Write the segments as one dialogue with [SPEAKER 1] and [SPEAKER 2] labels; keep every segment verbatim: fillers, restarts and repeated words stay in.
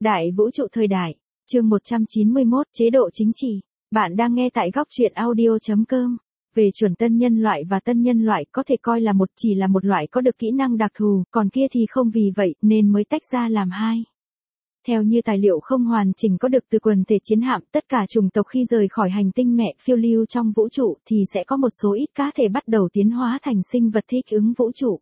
[SPEAKER 1] Đại vũ trụ thời đại, chương một trăm chín mươi mốt, chế độ chính trị. Bạn đang nghe tại góc truyện audio chấm com. Về chuẩn tân nhân loại và tân nhân loại có thể coi là một chỉ là một loại có được kỹ năng đặc thù, còn kia thì không, vì vậy nên mới tách ra làm hai. Theo như tài liệu không hoàn chỉnh có được từ quần thể chiến hạm, tất cả chủng tộc khi rời khỏi hành tinh mẹ phiêu lưu trong vũ trụ thì sẽ có một số ít cá thể bắt đầu tiến hóa thành sinh vật thích ứng vũ trụ.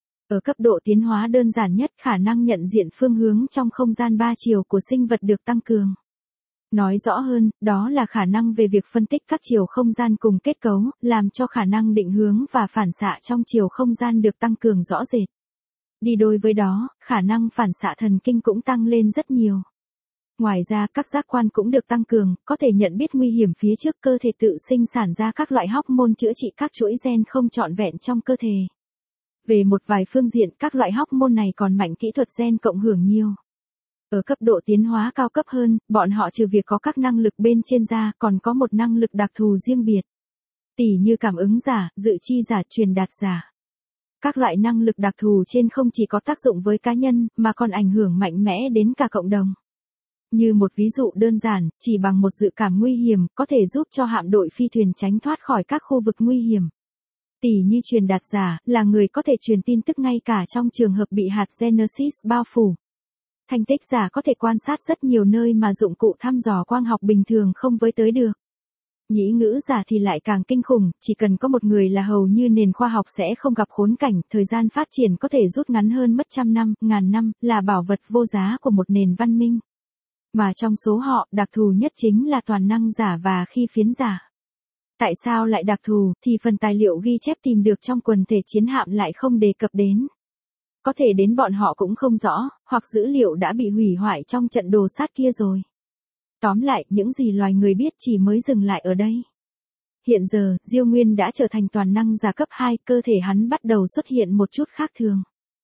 [SPEAKER 1] Ở cấp độ tiến hóa đơn giản nhất, khả năng nhận diện phương hướng trong không gian ba chiều của sinh vật được tăng cường. Nói rõ hơn, đó là khả năng về việc phân tích các chiều không gian cùng kết cấu, làm cho khả năng định hướng và phản xạ trong chiều không gian được tăng cường rõ rệt. Đi đôi với đó, khả năng phản xạ thần kinh cũng tăng lên rất nhiều. Ngoài ra, các giác quan cũng được tăng cường, có thể nhận biết nguy hiểm phía trước, cơ thể tự sinh sản ra các loại hormone chữa trị các chuỗi gen không trọn vẹn trong cơ thể. Về một vài phương diện, các loại hormone này còn mạnh kỹ thuật gen cộng hưởng nhiều. Ở cấp độ tiến hóa cao cấp hơn, bọn họ trừ việc có các năng lực bên trên ra, còn có một năng lực đặc thù riêng biệt. Tỉ như cảm ứng giả, dự chi giả, truyền đạt giả. Các loại năng lực đặc thù trên không chỉ có tác dụng với cá nhân, mà còn ảnh hưởng mạnh mẽ đến cả cộng đồng. Như một ví dụ đơn giản, chỉ bằng một dự cảm nguy hiểm, có thể giúp cho hạm đội phi thuyền tránh thoát khỏi các khu vực nguy hiểm. Tỉ như truyền đạt giả, là người có thể truyền tin tức ngay cả trong trường hợp bị hạt Genesis bao phủ. Thanh tích giả có thể quan sát rất nhiều nơi mà dụng cụ thăm dò quang học bình thường không với tới được. Nhĩ ngữ giả thì lại càng kinh khủng, chỉ cần có một người là hầu như nền khoa học sẽ không gặp khốn cảnh, thời gian phát triển có thể rút ngắn hơn mất trăm năm, ngàn năm, là bảo vật vô giá của một nền văn minh. Mà trong số họ, đặc thù nhất chính là toàn năng giả và khi phiến giả. Tại sao lại đặc thù, thì phần tài liệu ghi chép tìm được trong quần thể chiến hạm lại không đề cập đến. Có thể đến bọn họ cũng không rõ, hoặc dữ liệu đã bị hủy hoại trong trận đồ sát kia rồi. Tóm lại, những gì loài người biết chỉ mới dừng lại ở đây. Hiện giờ, Diêu Nguyên đã trở thành toàn năng giả cấp hai, cơ thể hắn bắt đầu xuất hiện một chút khác thường.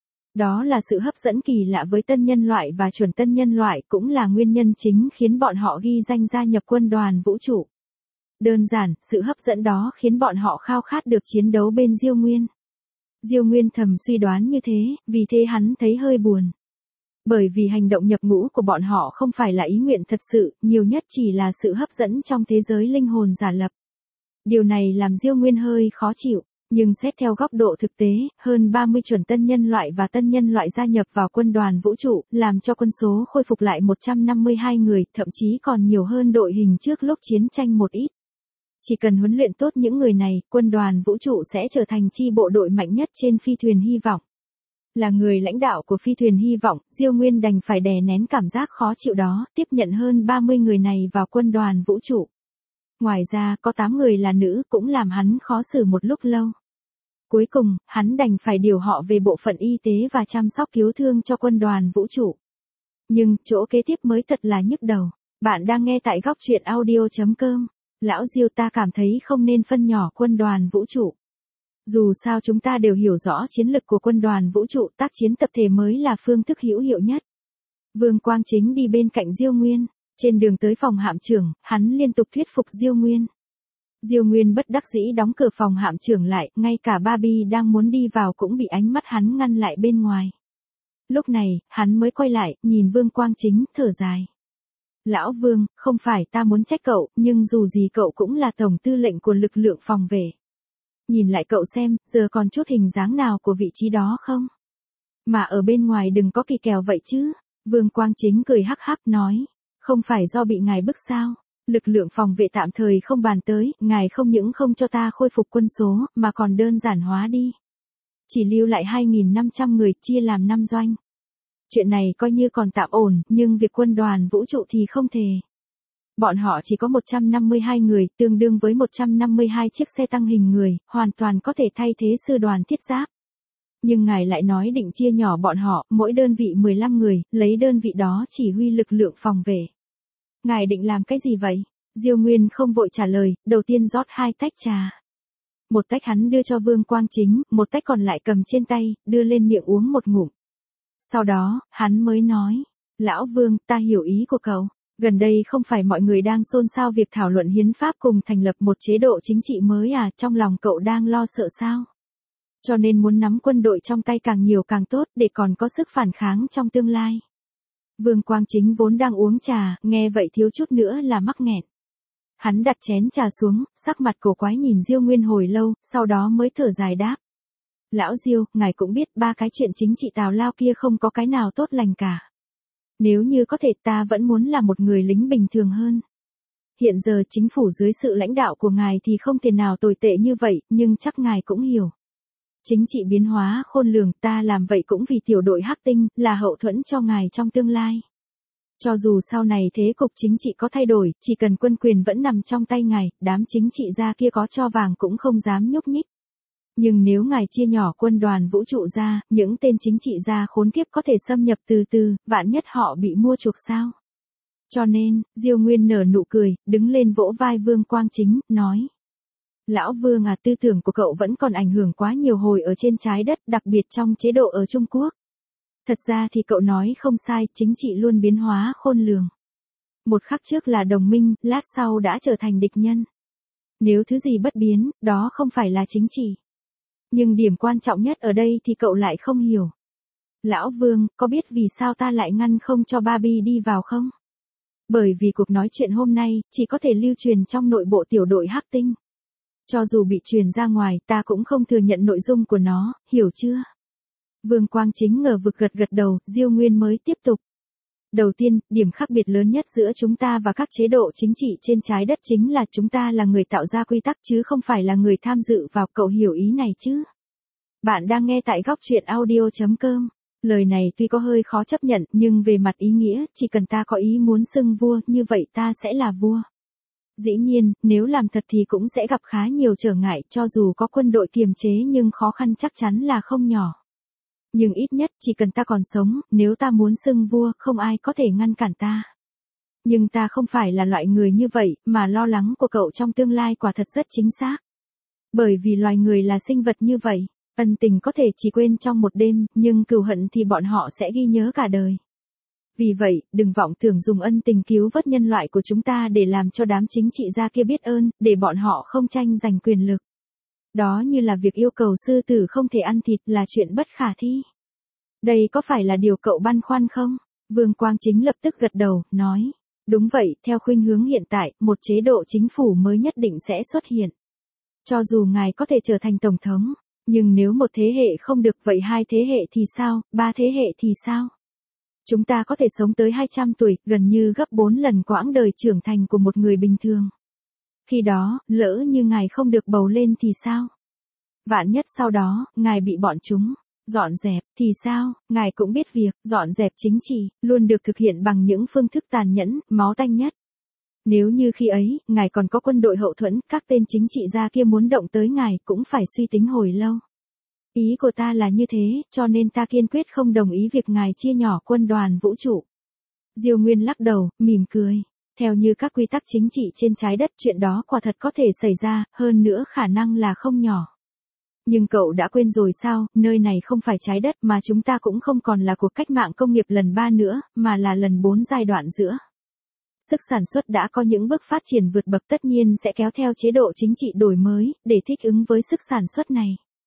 [SPEAKER 1] Đó là sự hấp dẫn kỳ lạ với tân nhân loại và chuẩn tân nhân loại, cũng là nguyên nhân chính khiến bọn họ ghi danh gia nhập quân đoàn vũ trụ. Đơn giản, sự hấp dẫn đó khiến bọn họ khao khát được chiến đấu bên Diêu Nguyên. Diêu Nguyên thầm suy đoán như thế, vì thế hắn thấy hơi buồn. Bởi vì hành động nhập ngũ của bọn họ không phải là ý nguyện thật sự, nhiều nhất chỉ là sự hấp dẫn trong thế giới linh hồn giả lập. Điều này làm Diêu Nguyên hơi khó chịu, nhưng xét theo góc độ thực tế, hơn ba mươi chuẩn tân nhân loại và tân nhân loại gia nhập vào quân đoàn vũ trụ, làm cho quân số khôi phục lại một trăm năm mươi hai người, thậm chí còn nhiều hơn đội hình trước lúc chiến tranh một ít. Chỉ cần huấn luyện tốt những người này, quân đoàn vũ trụ sẽ trở thành chi bộ đội mạnh nhất trên phi thuyền hy vọng. Là người lãnh đạo của phi thuyền hy vọng, Diêu Nguyên đành phải đè nén cảm giác khó chịu đó, tiếp nhận hơn ba mươi người này vào quân đoàn vũ trụ. Ngoài ra, có tám người là nữ cũng làm hắn khó xử một lúc lâu. Cuối cùng, hắn đành phải điều họ về bộ phận y tế và chăm sóc cứu thương cho quân đoàn vũ trụ. Nhưng, chỗ kế tiếp mới thật là nhức đầu. Bạn đang nghe tại góc truyện audio chấm com. Lão Diêu, ta cảm thấy không nên phân nhỏ quân đoàn vũ trụ. Dù sao chúng ta đều hiểu rõ chiến lực của quân đoàn vũ trụ, tác chiến tập thể mới là phương thức hữu hiệu nhất. Vương Quang Chính đi bên cạnh Diêu Nguyên, trên đường tới phòng hạm trưởng, hắn liên tục thuyết phục Diêu Nguyên. Diêu Nguyên bất đắc dĩ đóng cửa phòng hạm trưởng lại, ngay cả Barbie đang muốn đi vào cũng bị ánh mắt hắn ngăn lại bên ngoài. Lúc này, hắn mới quay lại, nhìn Vương Quang Chính, thở dài. Lão Vương, không phải ta muốn trách cậu, nhưng dù gì cậu cũng là tổng tư lệnh của lực lượng phòng vệ. Nhìn lại cậu xem, giờ còn chút hình dáng nào của vị trí đó không? Mà ở bên ngoài đừng có kỳ kèo vậy chứ. Vương Quang Chính cười hắc hắc nói. Không phải do bị ngài bức sao? Lực lượng phòng vệ tạm thời không bàn tới, ngài không những không cho ta khôi phục quân số, mà còn đơn giản hóa đi. Chỉ lưu lại hai nghìn năm trăm người, chia làm năm doanh. Chuyện này coi như còn tạm ổn, nhưng việc quân đoàn vũ trụ thì không thể. Bọn họ chỉ có một trăm năm mươi hai người, tương đương với một trăm năm mươi hai chiếc xe tăng hình người, hoàn toàn có thể thay thế sư đoàn thiết giáp. Nhưng ngài lại nói định chia nhỏ bọn họ, mỗi đơn vị mười lăm người, lấy đơn vị đó chỉ huy lực lượng phòng vệ. Ngài định làm cái gì vậy? Diêu Nguyên không vội trả lời, đầu tiên rót hai tách trà. Một tách hắn đưa cho Vương Quang Chính, một tách còn lại cầm trên tay, đưa lên miệng uống một ngụm. Sau đó, hắn mới nói, Lão Vương, ta hiểu ý của cậu. Gần đây không phải mọi người đang xôn xao việc thảo luận hiến pháp cùng thành lập một chế độ chính trị mới à, trong lòng cậu đang lo sợ sao? Cho nên muốn nắm quân đội trong tay càng nhiều càng tốt để còn có sức phản kháng trong tương lai. Vương Quang Chính vốn đang uống trà, nghe vậy thiếu chút nữa là mắc nghẹn. Hắn đặt chén trà xuống, sắc mặt cổ quái nhìn Diêu Nguyên hồi lâu, sau đó mới thở dài đáp. Lão Diêu, ngài cũng biết ba cái chuyện chính trị tào lao kia không có cái nào tốt lành cả. Nếu như có thể ta vẫn muốn là một người lính bình thường hơn. Hiện giờ chính phủ dưới sự lãnh đạo của ngài thì không thể nào tồi tệ như vậy, nhưng chắc ngài cũng hiểu. Chính trị biến hóa khôn lường, ta làm vậy cũng vì tiểu đội Hắc Tinh, là hậu thuẫn cho ngài trong tương lai. Cho dù sau này thế cục chính trị có thay đổi, chỉ cần quân quyền vẫn nằm trong tay ngài, đám chính trị gia kia có cho vàng cũng không dám nhúc nhích. Nhưng nếu ngài chia nhỏ quân đoàn vũ trụ ra, những tên chính trị gia khốn kiếp có thể xâm nhập từ từ, vạn nhất họ bị mua chuộc sao. Cho nên, Diêu Nguyên nở nụ cười, đứng lên vỗ vai Vương Quang Chính, nói. Lão Vương à, tư tưởng của cậu vẫn còn ảnh hưởng quá nhiều hồi ở trên trái đất, đặc biệt trong chế độ ở Trung Quốc. Thật ra thì cậu nói không sai, chính trị luôn biến hóa khôn lường. Một khắc trước là đồng minh, lát sau đã trở thành địch nhân. Nếu thứ gì bất biến, đó không phải là chính trị. Nhưng điểm quan trọng nhất ở đây thì cậu lại không hiểu. Lão Vương, có biết vì sao ta lại ngăn không cho Barbie đi vào không? Bởi vì cuộc nói chuyện hôm nay, chỉ có thể lưu truyền trong nội bộ tiểu đội Hắc Tinh. Cho dù bị truyền ra ngoài, ta cũng không thừa nhận nội dung của nó, hiểu chưa? Vương Quang Chính ngờ vực gật gật đầu, Diêu Nguyên mới tiếp tục. Đầu tiên, điểm khác biệt lớn nhất giữa chúng ta và các chế độ chính trị trên trái đất chính là chúng ta là người tạo ra quy tắc chứ không phải là người tham dự vào, cậu hiểu ý này chứ? Bạn đang nghe tại góc truyện audio chấm com. Lời này tuy có hơi khó chấp nhận, nhưng về mặt ý nghĩa, chỉ cần ta có ý muốn xưng vua, như vậy ta sẽ là vua. Dĩ nhiên, nếu làm thật thì cũng sẽ gặp khá nhiều trở ngại, cho dù có quân đội kiềm chế nhưng khó khăn chắc chắn là không nhỏ. Nhưng ít nhất chỉ cần ta còn sống, nếu ta muốn xưng vua, không ai có thể ngăn cản ta. Nhưng ta không phải là loại người như vậy, mà lo lắng của cậu trong tương lai quả thật rất chính xác. Bởi vì loài người là sinh vật như vậy, ân tình có thể chỉ quên trong một đêm, nhưng cừu hận thì bọn họ sẽ ghi nhớ cả đời. Vì vậy, đừng vọng tưởng dùng ân tình cứu vớt nhân loại của chúng ta để làm cho đám chính trị gia kia biết ơn, để bọn họ không tranh giành quyền lực. Đó như là việc yêu cầu sư tử không thể ăn thịt là chuyện bất khả thi. Đây có phải là điều cậu băn khoăn không? Vương Quang Chính lập tức gật đầu, nói. Đúng vậy, theo khuynh hướng hiện tại, một chế độ chính phủ mới nhất định sẽ xuất hiện. Cho dù ngài có thể trở thành tổng thống, nhưng nếu một thế hệ không được vậy hai thế hệ thì sao, ba thế hệ thì sao? Chúng ta có thể sống tới hai trăm tuổi, gần như gấp bốn lần quãng đời trưởng thành của một người bình thường. Khi đó, lỡ như ngài không được bầu lên thì sao? Vạn nhất sau đó, ngài bị bọn chúng dọn dẹp, thì sao? Ngài cũng biết việc dọn dẹp chính trị luôn được thực hiện bằng những phương thức tàn nhẫn, máu tanh nhất. Nếu như khi ấy, ngài còn có quân đội hậu thuẫn, các tên chính trị gia kia muốn động tới ngài cũng phải suy tính hồi lâu. Ý của ta là như thế, cho nên ta kiên quyết không đồng ý việc ngài chia nhỏ quân đoàn vũ trụ. Diêu Nguyên lắc đầu, mỉm cười. Theo như các quy tắc chính trị trên trái đất, chuyện đó quả thật có thể xảy ra, hơn nữa khả năng là không nhỏ. Nhưng cậu đã quên rồi sao, nơi này không phải trái đất mà chúng ta cũng không còn là cuộc cách mạng công nghiệp lần ba nữa, mà là lần bốn giai đoạn giữa. Sức sản xuất đã có những bước phát triển vượt bậc, tất nhiên sẽ kéo theo chế độ chính trị đổi mới, để thích ứng với sức sản xuất này.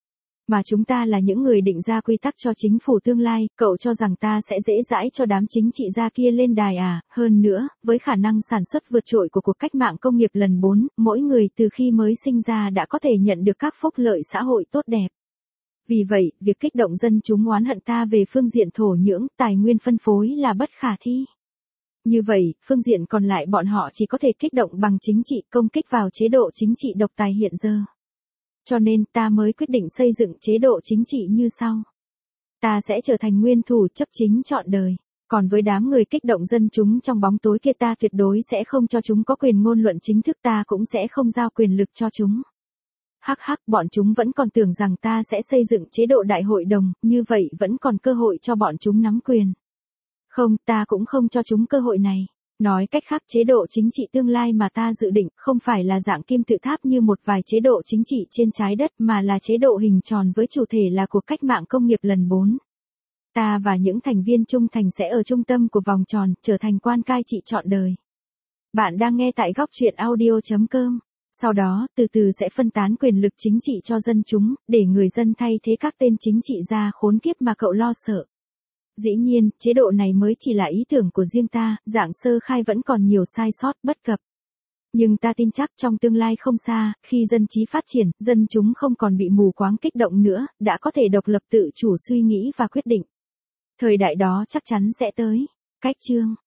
[SPEAKER 1] Mà chúng ta là những người định ra quy tắc cho chính phủ tương lai, cậu cho rằng ta sẽ dễ dãi cho đám chính trị gia kia lên đài à? Hơn nữa, với khả năng sản xuất vượt trội của cuộc cách mạng công nghiệp lần bốn, mỗi người từ khi mới sinh ra đã có thể nhận được các phúc lợi xã hội tốt đẹp. Vì vậy, việc kích động dân chúng oán hận ta về phương diện thổ nhưỡng, tài nguyên phân phối là bất khả thi. Như vậy, phương diện còn lại bọn họ chỉ có thể kích động bằng chính trị, công kích vào chế độ chính trị độc tài hiện giờ. Cho nên ta mới quyết định xây dựng chế độ chính trị như sau. Ta sẽ trở thành nguyên thủ chấp chính trọn đời. Còn với đám người kích động dân chúng trong bóng tối kia, ta tuyệt đối sẽ không cho chúng có quyền ngôn luận chính thức, ta cũng sẽ không giao quyền lực cho chúng. Hắc hắc, bọn chúng vẫn còn tưởng rằng ta sẽ xây dựng chế độ đại hội đồng, như vậy vẫn còn cơ hội cho bọn chúng nắm quyền. Không, ta cũng không cho chúng cơ hội này. Nói cách khác, chế độ chính trị tương lai mà ta dự định không phải là dạng kim tự tháp như một vài chế độ chính trị trên trái đất, mà là chế độ hình tròn với chủ thể là cuộc cách mạng công nghiệp lần bốn. Ta và những thành viên trung thành sẽ ở trung tâm của vòng tròn, trở thành quan cai trị trọn đời. Bạn đang nghe tại góc truyện audio chấm com. Sau đó, từ từ sẽ phân tán quyền lực chính trị cho dân chúng, để người dân thay thế các tên chính trị gia khốn kiếp mà cậu lo sợ. Dĩ nhiên, chế độ này mới chỉ là ý tưởng của riêng ta, dạng sơ khai vẫn còn nhiều sai sót, bất cập. Nhưng ta tin chắc trong tương lai không xa, khi dân trí phát triển, dân chúng không còn bị mù quáng kích động nữa, đã có thể độc lập tự chủ suy nghĩ và quyết định. Thời đại đó chắc chắn sẽ tới. Cách chương